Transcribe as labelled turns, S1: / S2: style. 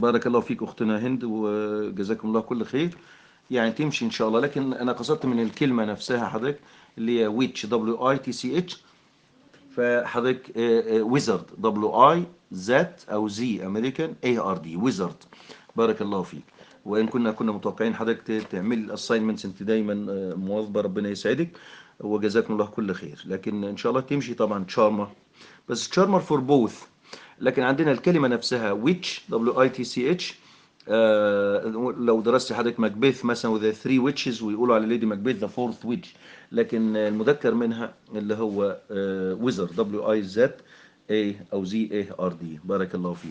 S1: بارك الله فيك أختنا هند، وجزاكم الله كل خير. يعني تمشي إن شاء الله، لكن أنا قصدت من الكلمة نفسها حضرتك، اللي هي which WITCH. فحضرتك wizard WI ذات أو زي أمريكان ARD wizard. بارك الله فيك. وإن كنا متوقعين حضرتك تعمل الأساينمنتس، أنت دايما مواظبة، ربنا يسعدك وجزاكم الله كل خير. لكن إن شاء الله تمشي طبعا تشارمر، بس تشارمر فور بوث. لكن عندنا الكلمة نفسها which WITCH. لو درست حضرتك ماكبيث مثلا وذا ثري ويتشز، ويقولوا على ليدي ماكبيث ذا فورث ويتش. لكن المذكر منها اللي هو ويزر WI Z A أو ZARD. بارك الله فيك.